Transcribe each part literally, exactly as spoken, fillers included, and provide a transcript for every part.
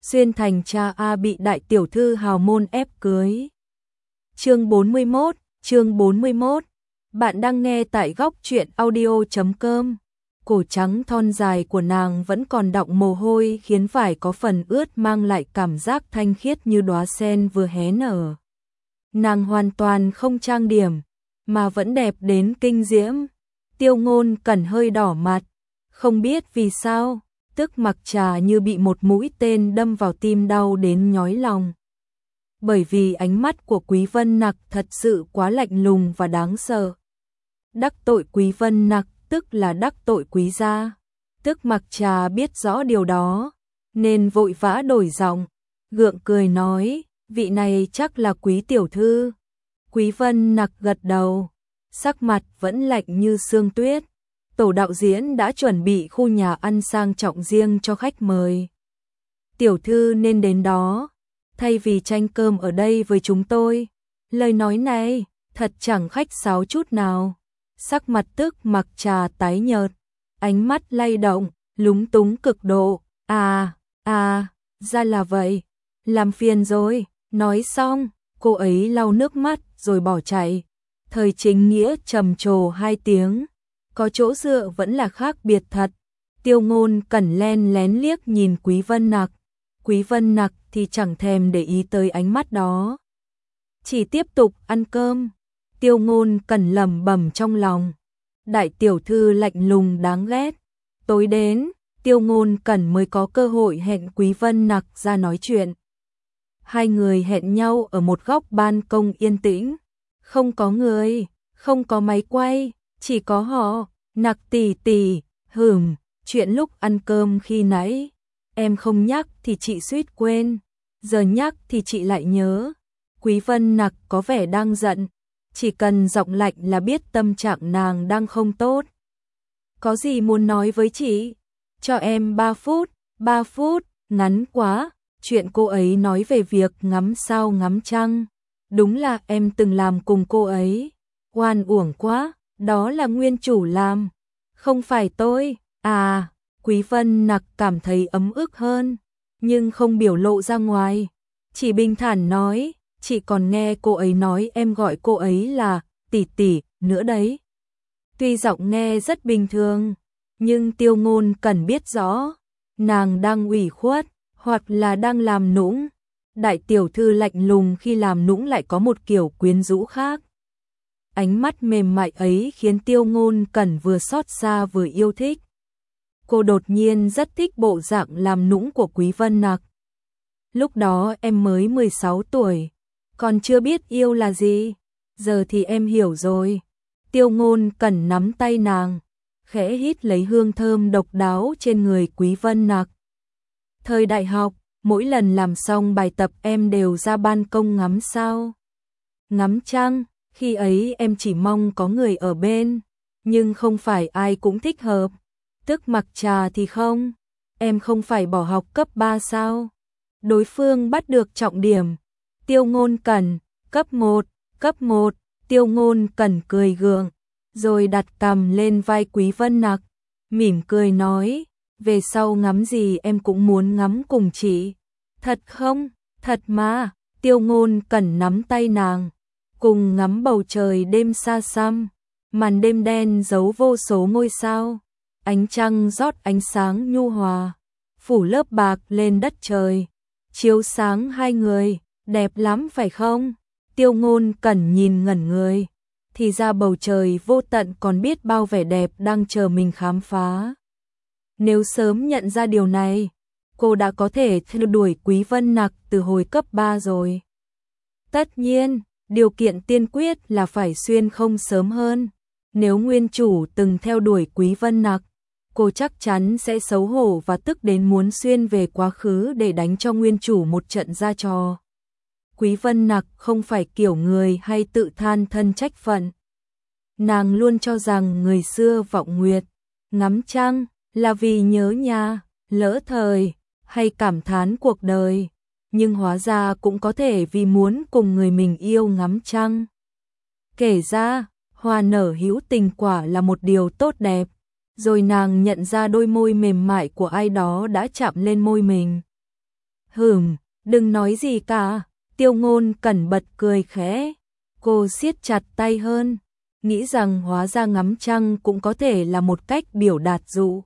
Xuyên thành cha A bị đại tiểu thư hào môn ép cưới. Chương bốn mươi mốt, chương bốn mươi mốt. Bạn đang nghe tại góc truyện audio chấm com. Cổ trắng thon dài của nàng vẫn còn đọng mồ hôi khiến vải có phần ướt mang lại cảm giác thanh khiết như đóa sen vừa hé nở. Nàng hoàn toàn không trang điểm, mà vẫn đẹp đến kinh diễm. Tiêu Ngôn Cẩn hơi đỏ mặt, không biết vì sao, tức mặc trà như bị một mũi tên đâm vào tim đau đến nhói lòng. Bởi vì ánh mắt của Quý Vân Nặc thật sự quá lạnh lùng và đáng sợ. Đắc tội Quý Vân Nặc tức là đắc tội Quý gia. Tức mặc trà biết rõ điều đó, nên vội vã đổi giọng, gượng cười nói, vị này chắc là Quý tiểu thư. Quý Vân Nặc gật đầu, sắc mặt vẫn lạnh như sương tuyết. Tổ đạo diễn đã chuẩn bị khu nhà ăn sang trọng riêng cho khách mời. Tiểu thư nên đến đó, thay vì tranh cơm ở đây với chúng tôi. Lời nói này thật chẳng khách sáo chút nào. Sắc mặt tức mặc trà tái nhợt, ánh mắt lay động, lúng túng cực độ. À, à, ra là vậy, làm phiền rồi. Nói xong, cô ấy lau nước mắt rồi bỏ chạy. Thời Chính Nghĩa trầm trồ hai tiếng, có chỗ dựa vẫn là khác biệt thật. Tiêu Ngôn Cẩn len lén liếc nhìn Quý Vân Nặc. Quý Vân Nặc thì chẳng thèm để ý tới ánh mắt đó, chỉ tiếp tục ăn cơm. Tiêu Ngôn Cẩn lẩm bẩm trong lòng, đại tiểu thư lạnh lùng đáng ghét. Tối đến, Tiêu Ngôn Cẩn mới có cơ hội hẹn Quý Vân Nặc ra nói chuyện. Hai người hẹn nhau ở một góc ban công yên tĩnh, không có người, không có máy quay, chỉ có họ. Nặc tỷ tỷ, hửm, chuyện lúc ăn cơm khi nãy, em không nhắc thì chị suýt quên, giờ nhắc thì chị lại nhớ. Quý Vân Nặc có vẻ đang giận, chỉ cần giọng lạnh là biết tâm trạng nàng đang không tốt. Có gì muốn nói với chị? Cho em ba phút, ba phút, ngắn quá. Chuyện cô ấy nói về việc ngắm sao ngắm trăng, đúng là em từng làm cùng cô ấy. Oan uổng quá, đó là nguyên chủ làm, không phải tôi. À, Quý Vân Nặc cảm thấy ấm ức hơn, nhưng không biểu lộ ra ngoài, chỉ bình thản nói, chị còn nghe cô ấy nói em gọi cô ấy là tỷ tỷ nữa đấy. Tuy giọng nghe rất bình thường, nhưng Tiêu Ngôn Cẩn biết rõ, nàng đang ủy khuất, hoặc là đang làm nũng. Đại tiểu thư lạnh lùng khi làm nũng lại có một kiểu quyến rũ khác. Ánh mắt mềm mại ấy khiến Tiêu Ngôn Cẩn vừa xót xa vừa yêu thích. Cô đột nhiên rất thích bộ dạng làm nũng của Quý Vân Nặc. Lúc đó em mới mười sáu tuổi, còn chưa biết yêu là gì, giờ thì em hiểu rồi. Tiêu Ngôn Cẩn nắm tay nàng, khẽ hít lấy hương thơm độc đáo trên người Quý Vân Nặc. Thời đại học, mỗi lần làm xong bài tập em đều ra ban công ngắm sao, ngắm trăng. Khi ấy em chỉ mong có người ở bên, nhưng không phải ai cũng thích hợp. Tức mặc trà thì không, em không phải bỏ học cấp ba sao? Đối phương bắt được trọng điểm. Tiêu Ngôn Cẩn, cấp một, cấp một. Tiêu Ngôn Cẩn cười gượng, rồi đặt cằm lên vai Quý Vân Nặc, mỉm cười nói, về sau ngắm gì em cũng muốn ngắm cùng chị. Thật không? Thật mà. Tiêu Ngôn Cẩn nắm tay nàng, cùng ngắm bầu trời đêm xa xăm, màn đêm đen giấu vô số ngôi sao, ánh trăng rót ánh sáng nhu hòa, phủ lớp bạc lên đất trời, chiếu sáng hai người, đẹp lắm phải không? Tiêu Ngôn Cẩn nhìn ngẩn người, thì ra bầu trời vô tận còn biết bao vẻ đẹp đang chờ mình khám phá. Nếu sớm nhận ra điều này, cô đã có thể theo đuổi Quý Vân Nặc từ hồi cấp ba rồi. Tất nhiên, điều kiện tiên quyết là phải xuyên không sớm hơn. Nếu nguyên chủ từng theo đuổi Quý Vân Nặc, cô chắc chắn sẽ xấu hổ và tức đến muốn xuyên về quá khứ để đánh cho nguyên chủ một trận ra trò. Quý Vân Nặc không phải kiểu người hay tự than thân trách phận. Nàng luôn cho rằng người xưa vọng nguyệt, ngắm trăng là vì nhớ nhà, lỡ thời hay cảm thán cuộc đời. Nhưng hóa ra cũng có thể vì muốn cùng người mình yêu ngắm trăng. Kể ra, hoa nở hữu tình quả là một điều tốt đẹp. Rồi nàng nhận ra đôi môi mềm mại của ai đó đã chạm lên môi mình. Hửm, đừng nói gì cả. Tiêu Ngôn Cẩn bật cười khẽ. Cô siết chặt tay hơn, nghĩ rằng hóa ra ngắm trăng cũng có thể là một cách biểu đạt dụ.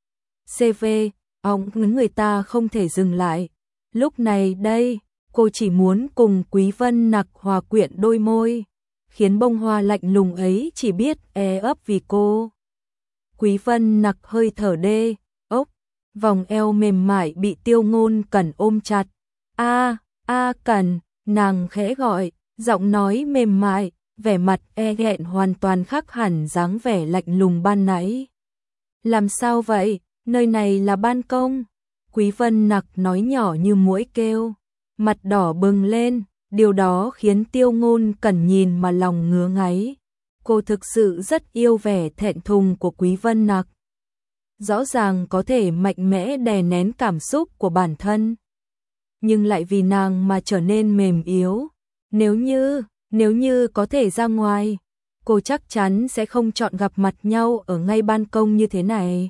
xê vê, ông người ta không thể dừng lại. Lúc này đây, cô chỉ muốn cùng Quý Vân Nặc hòa quyện đôi môi, khiến bông hoa lạnh lùng ấy chỉ biết e ấp vì cô. Quý Vân Nặc hơi thở đê, ốc, vòng eo mềm mại bị Tiêu Ngôn Cẩn ôm chặt. A, a Cẩn, nàng khẽ gọi, giọng nói mềm mại, vẻ mặt e ghẹn hoàn toàn khác hẳn dáng vẻ lạnh lùng ban nãy. Làm sao vậy, nơi này là ban công. Quý Vân Nặc nói nhỏ như muỗi kêu, mặt đỏ bừng lên, điều đó khiến Tiêu Ngôn Cẩn nhìn mà lòng ngứa ngáy. Cô thực sự rất yêu vẻ thẹn thùng của Quý Vân Nặc. Rõ ràng có thể mạnh mẽ đè nén cảm xúc của bản thân, nhưng lại vì nàng mà trở nên mềm yếu. Nếu như, nếu như có thể ra ngoài, cô chắc chắn sẽ không chọn gặp mặt nhau ở ngay ban công như thế này.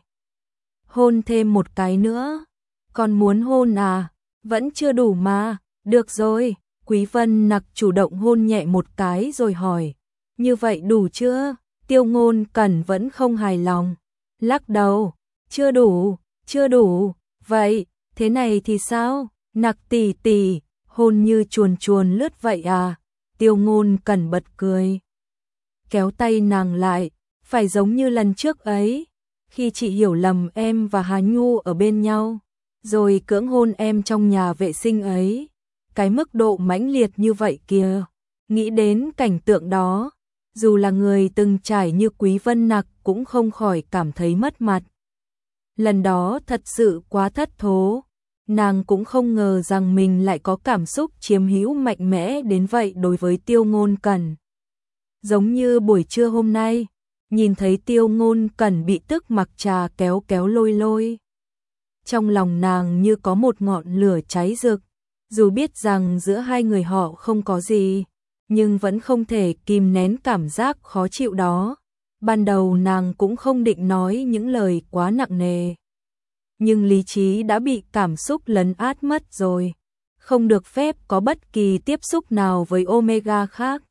Hôn thêm một cái nữa. Còn muốn hôn à? Vẫn chưa đủ mà. Được rồi. Quý Vân Nặc chủ động hôn nhẹ một cái rồi hỏi. Như vậy đủ chưa? Tiêu Ngôn Cẩn vẫn không hài lòng. Lắc đầu. Chưa đủ, chưa đủ. Vậy, thế này thì sao? Nặc tỷ tỷ, hôn như chuồn chuồn lướt vậy à? Tiêu Ngôn Cẩn bật cười, kéo tay nàng lại. Phải giống như lần trước ấy, khi chị hiểu lầm em và Hà Nhu ở bên nhau, rồi cưỡng hôn em trong nhà vệ sinh ấy. Cái mức độ mãnh liệt như vậy kìa. Nghĩ đến cảnh tượng đó, dù là người từng trải như Quý Vân Nặc cũng không khỏi cảm thấy mất mặt. Lần đó thật sự quá thất thố. Nàng cũng không ngờ rằng mình lại có cảm xúc chiếm hữu mạnh mẽ đến vậy đối với Tiêu Ngôn Cẩn. Giống như buổi trưa hôm nay, nhìn thấy Tiêu Ngôn Cẩn bị tức mặc trà kéo kéo lôi lôi. Trong lòng nàng như có một ngọn lửa cháy rực, dù biết rằng giữa hai người họ không có gì, nhưng vẫn không thể kìm nén cảm giác khó chịu đó. Ban đầu nàng cũng không định nói những lời quá nặng nề, nhưng lý trí đã bị cảm xúc lấn át mất rồi, không được phép có bất kỳ tiếp xúc nào với Omega khác.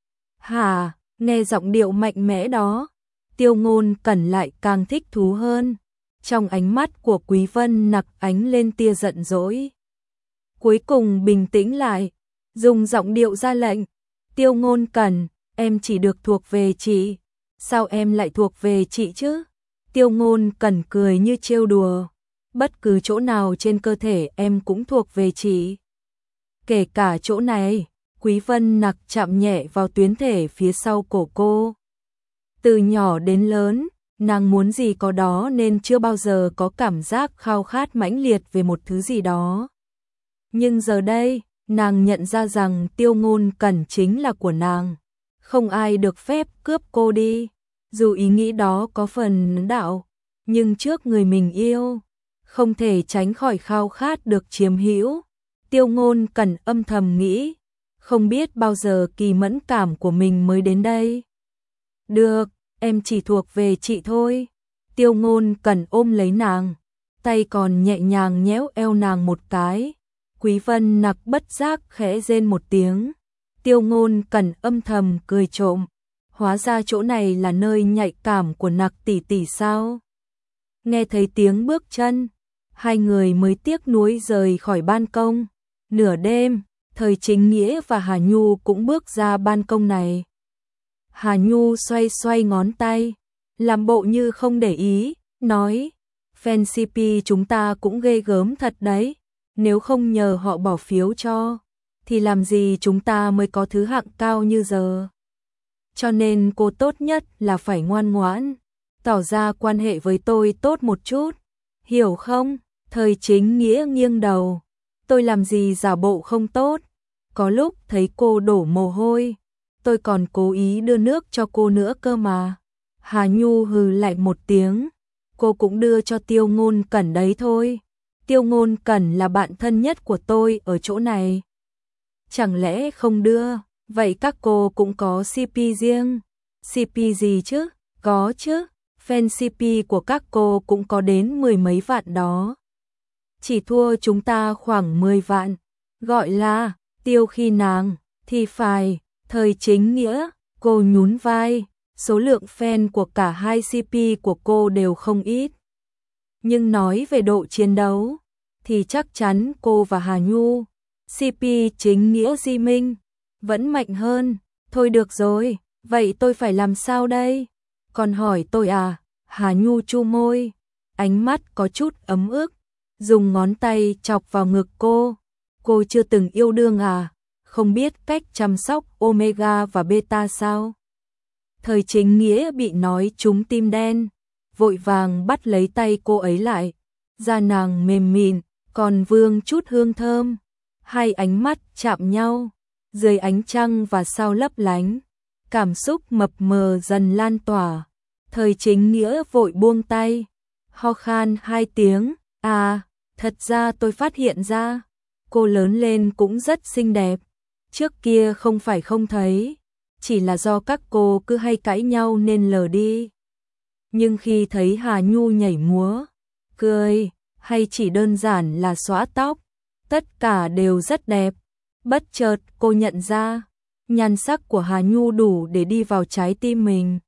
Hả, nghe giọng điệu mạnh mẽ đó, Tiêu Ngôn Cẩn lại càng thích thú hơn. Trong ánh mắt của Quý Vân Nặc ánh lên tia giận dỗi. Cuối cùng bình tĩnh lại, dùng giọng điệu ra lệnh. Tiêu Ngôn Cẩn, em chỉ được thuộc về chị. Sao em lại thuộc về chị chứ? Tiêu Ngôn Cẩn cười như trêu đùa. Bất cứ chỗ nào trên cơ thể em cũng thuộc về chị. Kể cả chỗ này. Quý Vân Nặc chạm nhẹ vào tuyến thể phía sau cổ cô. Từ nhỏ đến lớn, nàng muốn gì có đó nên chưa bao giờ có cảm giác khao khát mãnh liệt về một thứ gì đó. Nhưng giờ đây, nàng nhận ra rằng Tiêu Ngôn Cẩn chính là của nàng. Không ai được phép cướp cô đi. Dù ý nghĩ đó có phần đạo, nhưng trước người mình yêu, không thể tránh khỏi khao khát được chiếm hữu. Tiêu Ngôn Cẩn âm thầm nghĩ, không biết bao giờ kỳ mẫn cảm của mình mới đến đây. Được, em chỉ thuộc về chị thôi. Tiêu Ngôn Cẩn ôm lấy nàng, tay còn nhẹ nhàng nhéo eo nàng một cái. Quý Vân Nặc bất giác khẽ rên một tiếng. Tiêu Ngôn Cẩn âm thầm cười trộm. Hóa ra chỗ này là nơi nhạy cảm của Nặc tỷ tỷ sao? Nghe thấy tiếng bước chân, hai người mới tiếc nuối rời khỏi ban công. Nửa đêm, Thời Chính Nghĩa và Hà Nhu cũng bước ra ban công này. Hà Nhu xoay xoay ngón tay, làm bộ như không để ý, nói, fan xê pê chúng ta cũng ghê gớm thật đấy, nếu không nhờ họ bỏ phiếu cho, thì làm gì chúng ta mới có thứ hạng cao như giờ. Cho nên cô tốt nhất là phải ngoan ngoãn, tỏ ra quan hệ với tôi tốt một chút, hiểu không? Thời Chính Nghĩa nghiêng đầu, tôi làm gì giả bộ không tốt, có lúc thấy cô đổ mồ hôi, tôi còn cố ý đưa nước cho cô nữa cơ mà. Hà Nhu hừ lạnh một tiếng, cô cũng đưa cho Tiêu Ngôn Cẩn đấy thôi. Tiêu Ngôn Cẩn là bạn thân nhất của tôi ở chỗ này. Chẳng lẽ không đưa, vậy các cô cũng có xê pê riêng. xê pê gì chứ? Có chứ, fan xê pê của các cô cũng có đến mười mấy vạn đó. chỉ thua chúng ta khoảng mười vạn. Gọi là tiêu khi nàng, thì phải, Thời Chính Nghĩa, cô nhún vai, số lượng fan của cả hai xê pê của cô đều không ít. Nhưng nói về độ chiến đấu, thì chắc chắn cô và Hà Nhu, xê pê Chính Nghĩa Di Minh, vẫn mạnh hơn. Thôi được rồi, vậy tôi phải làm sao đây? Còn hỏi tôi à? Hà Nhu chu môi, ánh mắt có chút ấm ức, dùng ngón tay chọc vào ngực cô. Cô chưa từng yêu đương à? Không biết cách chăm sóc omega và beta sao? Thời Chính Nghĩa bị nói trúng tim đen, vội vàng bắt lấy tay cô ấy lại. Da nàng mềm mịn, còn vương chút hương thơm. Hai ánh mắt chạm nhau, dưới ánh trăng và sao lấp lánh. Cảm xúc mập mờ dần lan tỏa. Thời Chính Nghĩa vội buông tay, ho khan hai tiếng. À, thật ra tôi phát hiện ra, cô lớn lên cũng rất xinh đẹp. Trước kia không phải không thấy, chỉ là do các cô cứ hay cãi nhau nên lờ đi. Nhưng khi thấy Hà Nhu nhảy múa, cười, hay chỉ đơn giản là xõa tóc, tất cả đều rất đẹp. Bất chợt cô nhận ra, nhan sắc của Hà Nhu đủ để đi vào trái tim mình.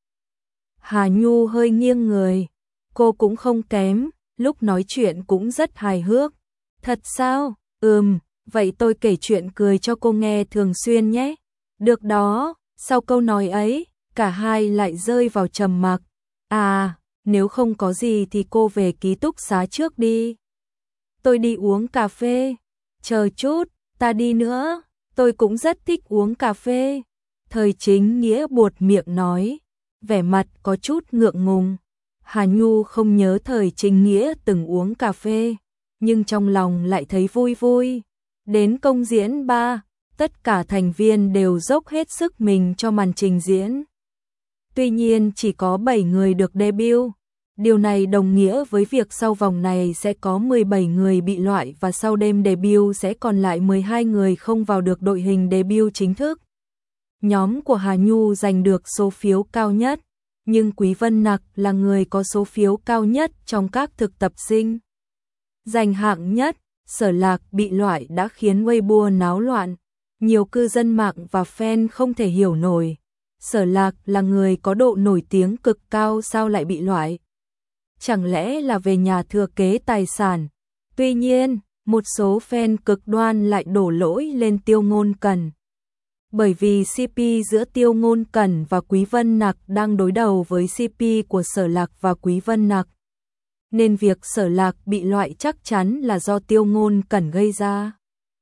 Hà Nhu hơi nghiêng người, cô cũng không kém, lúc nói chuyện cũng rất hài hước. Thật sao? Ừm, vậy tôi kể chuyện cười cho cô nghe thường xuyên nhé. Được đó. Sau câu nói ấy, cả hai lại rơi vào trầm mặc. À, nếu không có gì thì cô về ký túc xá trước đi. Tôi đi uống cà phê. Chờ chút, ta đi nữa. Tôi cũng rất thích uống cà phê. Thời Chính Nghĩa buột miệng nói, vẻ mặt có chút ngượng ngùng. Hà Nhu không nhớ Thời Chính Nghĩa từng uống cà phê, nhưng trong lòng lại thấy vui vui. Đến công diễn ba, tất cả thành viên đều dốc hết sức mình cho màn trình diễn. Tuy nhiên chỉ có bảy người được debut. Điều này đồng nghĩa với việc sau vòng này sẽ có mười bảy người bị loại và sau đêm debut sẽ còn lại mười hai người không vào được đội hình debut chính thức. Nhóm của Hà Nhu giành được số phiếu cao nhất, nhưng Quý Vân Nặc là người có số phiếu cao nhất trong các thực tập sinh. Giành hạng nhất, Sở Lạc bị loại đã khiến Weibo náo loạn. Nhiều cư dân mạng và fan không thể hiểu nổi. Sở Lạc là người có độ nổi tiếng cực cao sao lại bị loại? Chẳng lẽ là về nhà thừa kế tài sản? Tuy nhiên, một số fan cực đoan lại đổ lỗi lên Tiêu Ngôn Cẩn. Bởi vì xê pê giữa Tiêu Ngôn Cẩn và Quý Vân Nặc đang đối đầu với xê pê của Sở Lạc và Quý Vân Nặc. Nên việc Sở Lạc bị loại chắc chắn là do Tiêu Ngôn Cẩn gây ra.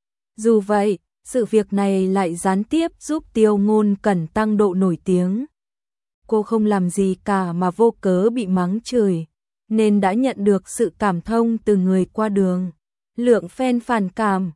Dù vậy, sự việc này lại gián tiếp giúp Tiêu Ngôn Cẩn tăng độ nổi tiếng. Cô không làm gì cả mà vô cớ bị mắng chửi, nên đã nhận được sự cảm thông từ người qua đường. Lượng fan phản cảm,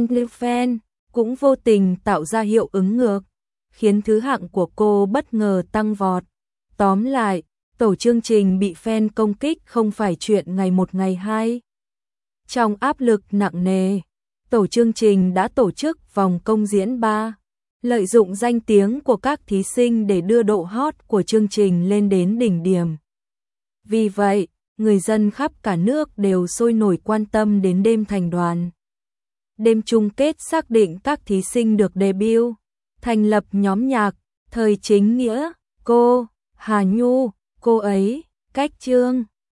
fan, cũng vô tình tạo ra hiệu ứng ngược, khiến thứ hạng của cô bất ngờ tăng vọt. Tóm lại, tổ chương trình bị fan công kích không phải chuyện ngày một ngày hai. Trong áp lực nặng nề, tổ chương trình đã tổ chức vòng công diễn ba, lợi dụng danh tiếng của các thí sinh để đưa độ hot của chương trình lên đến đỉnh điểm. Vì vậy, người dân khắp cả nước đều sôi nổi quan tâm đến đêm thành đoàn. Đêm chung kết xác định các thí sinh được debut, thành lập nhóm nhạc, Thời Chính Nghĩa, cô, Hà Nhu, cô ấy, Cách Trương.